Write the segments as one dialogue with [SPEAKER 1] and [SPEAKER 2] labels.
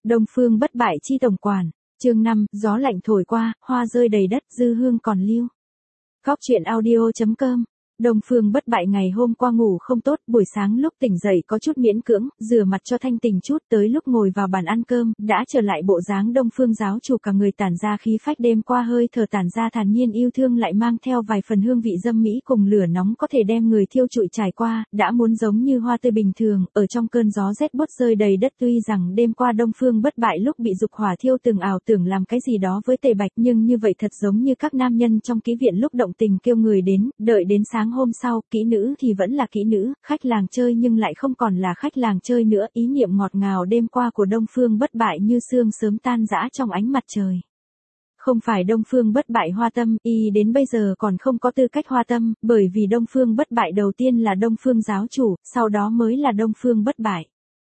[SPEAKER 1] Đông Phương Bất Bại chi tổng quản, chương 5, gió lạnh thổi qua, hoa rơi đầy đất, dư hương còn lưu. Góc truyện audio.com. Đông Phương Bất Bại ngày hôm qua ngủ không tốt, buổi sáng lúc tỉnh dậy có chút miễn cưỡng, rửa mặt cho thanh tỉnh chút, tới lúc ngồi vào bàn ăn cơm, đã trở lại bộ dáng Đông Phương giáo chủ, cả người tản ra khí phách, đêm qua hơi thở tản ra thản nhiên yêu thương, lại mang theo vài phần hương vị dâm mỹ cùng lửa nóng có thể đem người thiêu trụi trải qua, đã muốn giống như hoa tươi bình thường, ở trong cơn gió rét buốt rơi đầy đất. Tuy rằng đêm qua Đông Phương Bất Bại lúc bị dục hỏa thiêu từng ảo tưởng làm cái gì đó với Tề Bạch, nhưng như vậy thật giống như các nam nhân trong ký viện lúc động tình kêu người đến, đợi đến sáng hôm sau, kỹ nữ thì vẫn là kỹ nữ, khách làng chơi nhưng lại không còn là khách làng chơi nữa. Ý niệm ngọt ngào đêm qua của Đông Phương Bất Bại như sương sớm tan rã trong ánh mặt trời. Không phải Đông Phương Bất Bại hoa tâm, y đến bây giờ còn không có tư cách hoa tâm, bởi vì Đông Phương Bất Bại đầu tiên là Đông Phương giáo chủ, sau đó mới là Đông Phương Bất Bại.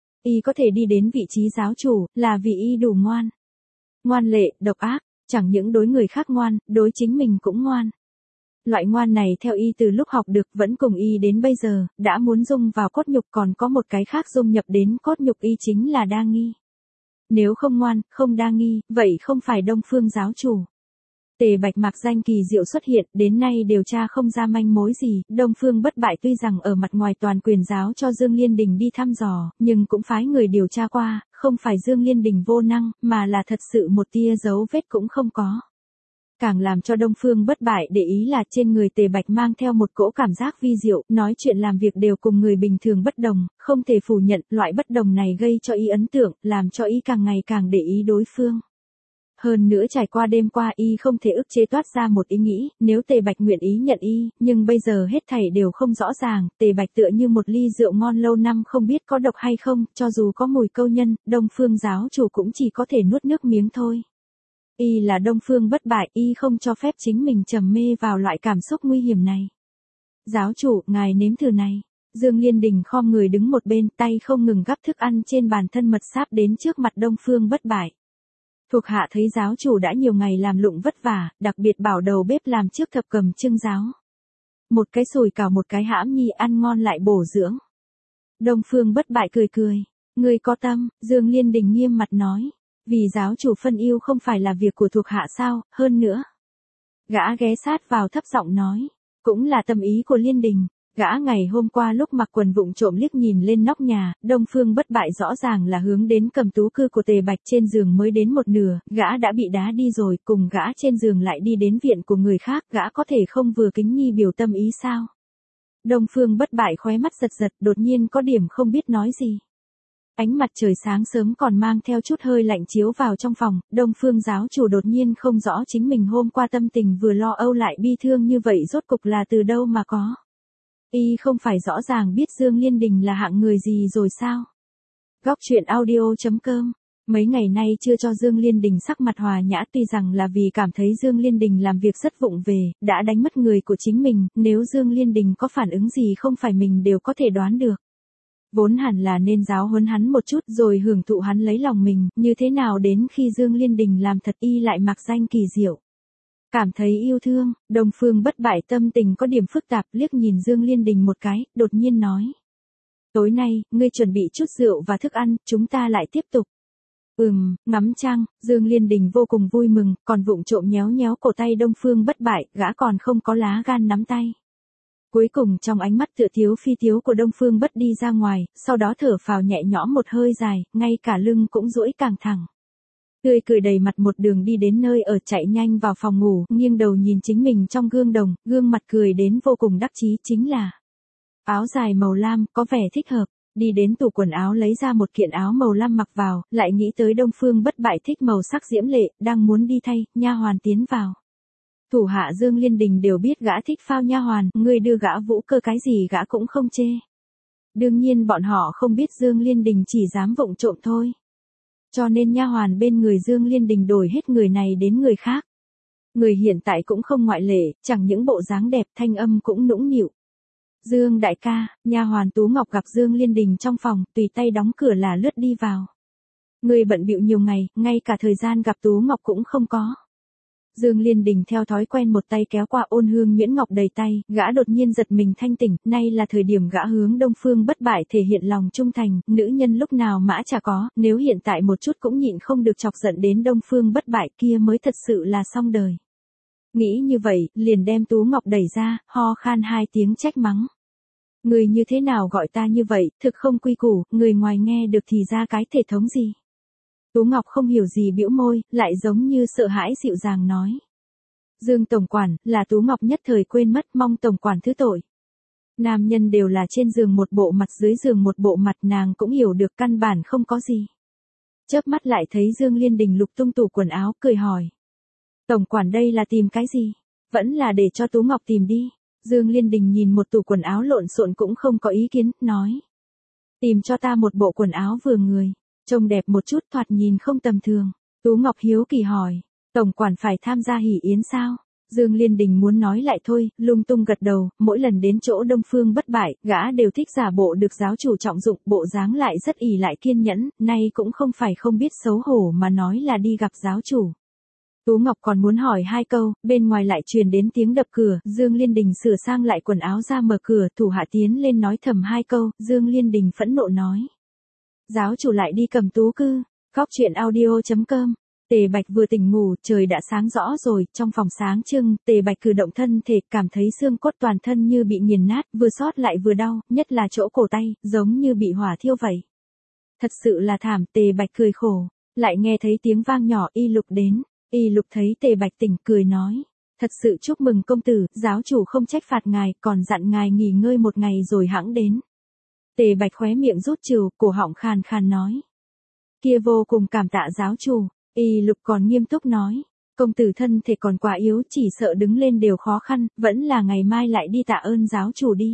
[SPEAKER 1] Y có thể đi đến vị trí giáo chủ, là vì y đủ ngoan. Ngoan lệ, độc ác, chẳng những đối người khác ngoan, đối chính mình cũng ngoan. Loại ngoan này theo y từ lúc học được vẫn cùng y đến bây giờ, đã muốn dung vào cốt nhục, còn có một cái khác dung nhập đến cốt nhục y chính là đa nghi. Nếu không ngoan, không đa nghi, vậy không phải Đông Phương giáo chủ. Tề Bạch mặc danh kỳ diệu xuất hiện, đến nay điều tra không ra manh mối gì. Đông Phương Bất Bại tuy rằng ở mặt ngoài toàn quyền giáo cho Dương Liên Đình đi thăm dò, nhưng cũng phái người điều tra qua, không phải Dương Liên Đình vô năng, mà là thật sự một tia dấu vết cũng không có. Càng làm cho Đông Phương Bất Bại để ý là trên người Tề Bạch mang theo một cỗ cảm giác vi diệu, nói chuyện làm việc đều cùng người bình thường bất đồng, không thể phủ nhận, loại bất đồng này gây cho y ấn tượng, làm cho y càng ngày càng để ý đối phương. Hơn nữa trải qua đêm qua y không thể ức chế toát ra một ý nghĩ, nếu Tề Bạch nguyện ý nhận y, nhưng bây giờ hết thảy đều không rõ ràng, Tề Bạch tựa như một ly rượu ngon lâu năm không biết có độc hay không, cho dù có mùi câu nhân, Đông Phương giáo chủ cũng chỉ có thể nuốt nước miếng thôi. Y là Đông Phương Bất Bại, y không cho phép chính mình trầm mê vào loại cảm xúc nguy hiểm này. Giáo chủ, ngài nếm thử này. Dương Liên Đình khom người đứng một bên, tay không ngừng gắp thức ăn trên bàn thân mật sáp đến trước mặt Đông Phương Bất Bại. Thuộc hạ thấy giáo chủ đã nhiều ngày làm lụng vất vả, đặc biệt bảo đầu bếp làm trước thập cầm trưng giáo. Một cái sùi cảo một cái hãm nhi ăn ngon lại bổ dưỡng. Đông Phương Bất Bại cười cười. Ngươi có tâm, Dương Liên Đình nghiêm mặt nói. Vì giáo chủ phân yêu không phải là việc của thuộc hạ sao, hơn nữa. Gã ghé sát vào thấp giọng nói. Cũng là tâm ý của Liên Đình. Gã ngày hôm qua lúc mặc quần vụng trộm liếc nhìn lên nóc nhà, Đông Phương Bất Bại rõ ràng là hướng đến cầm tú cư của Tề Bạch, trên giường mới đến một nửa, gã đã bị đá đi rồi, cùng gã trên giường lại đi đến viện của người khác, gã có thể không vừa kính nhi biểu tâm ý sao? Đông Phương Bất Bại khóe mắt giật giật, đột nhiên có điểm không biết nói gì. Ánh mặt trời sáng sớm còn mang theo chút hơi lạnh chiếu vào trong phòng, Đông Phương giáo chủ đột nhiên không rõ chính mình hôm qua tâm tình vừa lo âu lại bi thương như vậy rốt cục là từ đâu mà có. Y không phải rõ ràng biết Dương Liên Đình là hạng người gì rồi sao? Góc truyện audio.com. Mấy ngày nay chưa cho Dương Liên Đình sắc mặt hòa nhã, tuy rằng là vì cảm thấy Dương Liên Đình làm việc rất vụng về, đã đánh mất người của chính mình, nếu Dương Liên Đình có phản ứng gì không phải mình đều có thể đoán được. Vốn hẳn là nên giáo huấn hắn một chút rồi hưởng thụ hắn lấy lòng mình, như thế nào đến khi Dương Liên Đình làm thật y lại mặc danh kỳ diệu. Cảm thấy yêu thương, Đông Phương Bất Bại tâm tình có điểm phức tạp, liếc nhìn Dương Liên Đình một cái, đột nhiên nói. Tối nay, ngươi chuẩn bị chút rượu và thức ăn, chúng ta lại tiếp tục. Ngắm trăng, Dương Liên Đình vô cùng vui mừng, còn vụng trộm nhéo nhéo cổ tay Đông Phương Bất Bại, gã còn không có lá gan nắm tay. Cuối cùng trong ánh mắt tựa thiếu phi thiếu của Đông Phương Bất đi ra ngoài, sau đó thở phào nhẹ nhõm một hơi dài, ngay cả lưng cũng duỗi càng thẳng. Tươi cười đầy mặt một đường đi đến nơi ở, chạy nhanh vào phòng ngủ, nghiêng đầu nhìn chính mình trong gương đồng, gương mặt cười đến vô cùng đắc chí, chính là áo dài màu lam, có vẻ thích hợp. Đi đến tủ quần áo lấy ra một kiện áo màu lam mặc vào, lại nghĩ tới Đông Phương Bất Bại thích màu sắc diễm lệ, đang muốn đi thay, nha hoàn tiến vào. Thủ hạ Dương Liên Đình đều biết gã thích phao nha hoàn, người đưa gã vũ cơ cái gì gã cũng không chê. Đương nhiên bọn họ không biết Dương Liên Đình chỉ dám vụng trộm thôi. Cho nên nha hoàn bên người Dương Liên Đình đổi hết người này đến người khác. Người hiện tại cũng không ngoại lệ, chẳng những bộ dáng đẹp, thanh âm cũng nũng nịu. Dương đại ca, nha hoàn Tú Ngọc gặp Dương Liên Đình trong phòng, tùy tay đóng cửa là lướt đi vào. Người bận bịu nhiều ngày, ngay cả thời gian gặp Tú Ngọc cũng không có. Dương Liên Đình theo thói quen một tay kéo qua Ôn Hương nhuyễn ngọc đầy tay, gã đột nhiên giật mình thanh tỉnh, nay là thời điểm gã hướng Đông Phương Bất Bại thể hiện lòng trung thành, nữ nhân lúc nào mã chả có, nếu hiện tại một chút cũng nhịn không được chọc giận đến Đông Phương Bất Bại kia mới thật sự là xong đời. Nghĩ như vậy, liền đem Tú Ngọc đẩy ra, ho khan 2 tiếng trách mắng. Người như thế nào gọi ta như vậy, thực không quy củ, người ngoài nghe được thì ra cái thể thống gì. Tú Ngọc không hiểu gì bĩu môi, lại giống như sợ hãi dịu dàng nói. Dương tổng quản, là Tú Ngọc nhất thời quên mất, mong tổng quản thứ tội. Nam nhân đều là trên giường một bộ mặt dưới giường một bộ mặt, nàng cũng hiểu được căn bản không có gì. Chớp mắt lại thấy Dương Liên Đình lục tung tủ quần áo, cười hỏi. Tổng quản đây là tìm cái gì? Vẫn là để cho Tú Ngọc tìm đi. Dương Liên Đình nhìn một tủ quần áo lộn xộn cũng không có ý kiến, nói. Tìm cho ta một bộ quần áo vừa người, trông đẹp một chút, thoạt nhìn không tầm thường. Tú Ngọc hiếu kỳ hỏi, tổng quản phải tham gia hỷ yến sao? Dương Liên Đình muốn nói lại thôi, lung tung gật đầu, mỗi lần đến chỗ Đông Phương Bất Bại, gã đều thích giả bộ được giáo chủ trọng dụng, bộ dáng lại rất ỷ lại kiên nhẫn, nay cũng không phải không biết xấu hổ mà nói là đi gặp giáo chủ. Tú Ngọc còn muốn hỏi 2 câu, bên ngoài lại truyền đến tiếng đập cửa, Dương Liên Đình sửa sang lại quần áo ra mở cửa, thủ hạ tiến lên nói thầm 2 câu, Dương Liên Đình phẫn nộ nói. Giáo chủ lại đi cầm tú cư, Góc Chuyện Audio.com. Tề Bạch vừa tỉnh ngủ, trời đã sáng rõ rồi, trong phòng sáng trưng, Tề Bạch cử động thân thể, cảm thấy xương cốt toàn thân như bị nghiền nát, vừa xót lại vừa đau, nhất là chỗ cổ tay, giống như bị hỏa thiêu vậy. Thật sự là thảm, Tề Bạch cười khổ, lại nghe thấy tiếng vang nhỏ, Y Lục đến. Y Lục thấy Tề Bạch tỉnh, cười nói, thật sự chúc mừng công tử, giáo chủ không trách phạt ngài, còn dặn ngài nghỉ ngơi một ngày rồi hẵng đến. Tề Bạch khóe miệng rút trừ, cổ họng khàn khàn nói. Kia vô cùng cảm tạ giáo chủ. Y Lục còn nghiêm túc nói, công tử thân thể còn quá yếu, chỉ sợ đứng lên đều khó khăn, vẫn là ngày mai lại đi tạ ơn giáo chủ đi.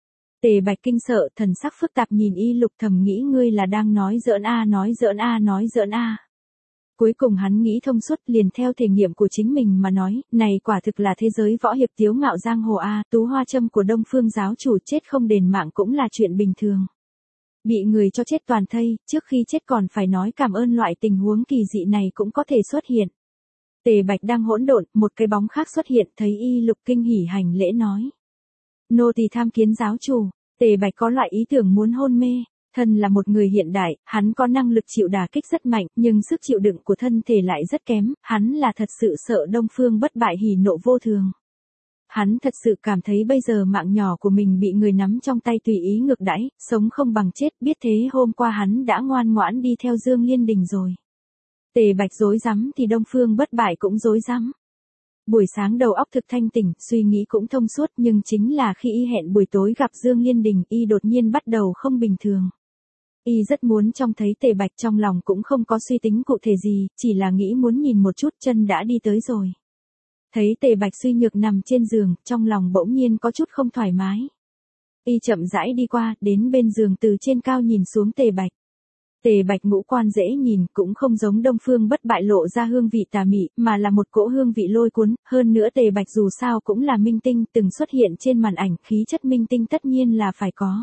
[SPEAKER 1] Tề Bạch kinh sợ, thần sắc phức tạp nhìn Y Lục, thầm nghĩ ngươi là đang nói giỡn a, nói giỡn a, nói giỡn a. Cuối cùng hắn nghĩ thông suốt, liền theo thể nghiệm của chính mình mà nói, này quả thực là thế giới võ hiệp tiếu ngạo giang hồ a, tú hoa châm của Đông Phương giáo chủ chết không đền mạng cũng là chuyện bình thường. Bị người cho chết toàn thây, trước khi chết còn phải nói cảm ơn, loại tình huống kỳ dị này cũng có thể xuất hiện. Tề Bạch đang hỗn độn, một cái bóng khác xuất hiện, thấy Y Lục kinh hỉ hành lễ nói. Nô tỳ tham kiến giáo chủ. Tề Bạch có loại ý tưởng muốn hôn mê. Thân là một người hiện đại, hắn có năng lực chịu đả kích rất mạnh, nhưng sức chịu đựng của thân thể lại rất kém, hắn là thật sự sợ Đông Phương Bất Bại hỉ nộ vô thường. Hắn thật sự cảm thấy bây giờ mạng nhỏ của mình bị người nắm trong tay tùy ý ngược đãi, sống không bằng chết, biết thế hôm qua hắn đã ngoan ngoãn đi theo Dương Liên Đình rồi. Tề Bạch rối rắm thì Đông Phương Bất Bại cũng rối rắm. Buổi sáng đầu óc thực thanh tỉnh, suy nghĩ cũng thông suốt, nhưng chính là khi y hẹn buổi tối gặp Dương Liên Đình, y đột nhiên bắt đầu không bình thường. Y rất muốn trông thấy Tề Bạch, trong lòng cũng không có suy tính cụ thể gì, chỉ là nghĩ muốn nhìn một chút, chân đã đi tới rồi. Thấy Tề Bạch suy nhược nằm trên giường, trong lòng bỗng nhiên có chút không thoải mái. Y chậm rãi đi qua, đến bên giường, từ trên cao nhìn xuống Tề Bạch. Tề Bạch ngũ quan dễ nhìn, cũng không giống Đông Phương Bất Bại lộ ra hương vị tà mị, mà là một cỗ hương vị lôi cuốn, hơn nữa Tề Bạch dù sao cũng là minh tinh, từng xuất hiện trên màn ảnh, khí chất minh tinh tất nhiên là phải có.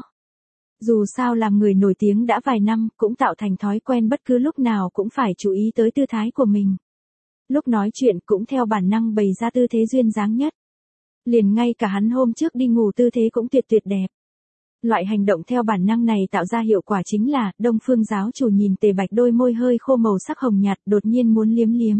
[SPEAKER 1] Dù sao làm người nổi tiếng đã vài năm, cũng tạo thành thói quen bất cứ lúc nào cũng phải chú ý tới tư thái của mình. Lúc nói chuyện cũng theo bản năng bày ra tư thế duyên dáng nhất. Liền ngay cả hắn hôm trước đi ngủ tư thế cũng tuyệt tuyệt đẹp. Loại hành động theo bản năng này tạo ra hiệu quả chính là, Đông Phương giáo chủ nhìn Tề Bạch đôi môi hơi khô màu sắc hồng nhạt, đột nhiên muốn liếm liếm.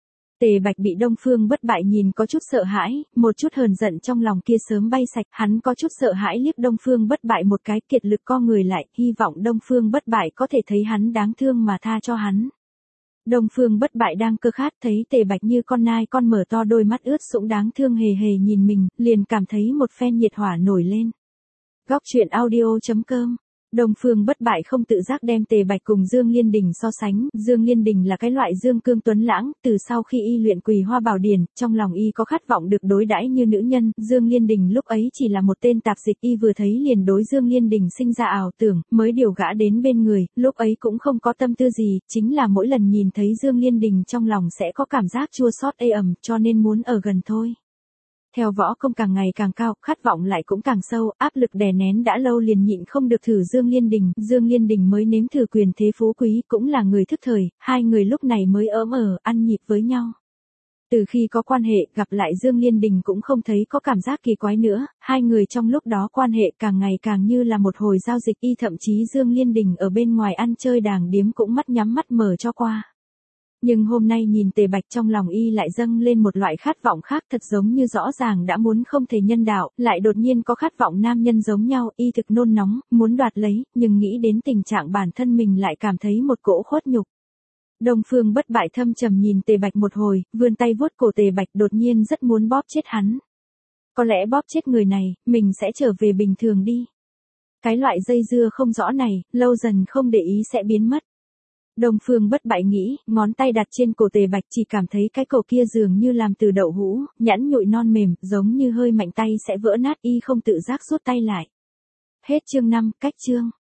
[SPEAKER 1] Tề Bạch bị Đông Phương Bất Bại nhìn có chút sợ hãi, một chút hờn giận trong lòng kia sớm bay sạch, hắn có chút sợ hãi liếc Đông Phương Bất Bại một cái, kiệt lực co người lại, hy vọng Đông Phương Bất Bại có thể thấy hắn đáng thương mà tha cho hắn. Đông Phương Bất Bại đang cơ khát, thấy Tề Bạch như con nai con mở to đôi mắt ướt sũng đáng thương hề hề nhìn mình, liền cảm thấy một phen nhiệt hỏa nổi lên. Góc Chuyện Audio.com. Đông Phương Bất Bại không tự giác đem Tề Bạch cùng Dương Liên Đình so sánh, Dương Liên Đình là cái loại dương cương tuấn lãng, từ sau khi y luyện Quỳ Hoa Bảo Điển, trong lòng y có khát vọng được đối đãi như nữ nhân, Dương Liên Đình lúc ấy chỉ là một tên tạp dịch, y vừa thấy liền đối Dương Liên Đình sinh ra ảo tưởng, mới điều gã đến bên người, lúc ấy cũng không có tâm tư gì, chính là mỗi lần nhìn thấy Dương Liên Đình trong lòng sẽ có cảm giác chua xót ê ẩm, cho nên muốn ở gần thôi. Theo võ công càng ngày càng cao, khát vọng lại cũng càng sâu, áp lực đè nén đã lâu liền nhịn không được thử Dương Liên Đình mới nếm thử quyền thế phú quý, cũng là người thức thời, hai người lúc này mới ỡm ăn nhịp với nhau. Từ khi có quan hệ, gặp lại Dương Liên Đình cũng không thấy có cảm giác kỳ quái nữa, hai người trong lúc đó quan hệ càng ngày càng như là một hồi giao dịch, y thậm chí Dương Liên Đình ở bên ngoài ăn chơi đàng điếm cũng mắt nhắm mắt mở cho qua. Nhưng hôm nay nhìn Tề Bạch trong lòng y lại dâng lên một loại khát vọng khác, thật giống như rõ ràng đã muốn không thể nhân đạo, lại đột nhiên có khát vọng nam nhân giống nhau, y thực nôn nóng, muốn đoạt lấy, nhưng nghĩ đến tình trạng bản thân mình lại cảm thấy một cỗ khuất nhục. Đông Phương Bất Bại thâm trầm nhìn Tề Bạch một hồi, vươn tay vuốt cổ Tề Bạch, đột nhiên rất muốn bóp chết hắn. Có lẽ bóp chết người này, mình sẽ trở về bình thường đi. Cái loại dây dưa không rõ này, lâu dần không để ý sẽ biến mất. Đông Phương Bất Bại nghĩ, ngón tay đặt trên cổ Tề Bạch, chỉ cảm thấy cái cổ kia dường như làm từ đậu hũ, nhẵn nhụi non mềm, giống như hơi mạnh tay sẽ vỡ nát, y không tự giác rút tay lại. Hết chương 5, cách chương.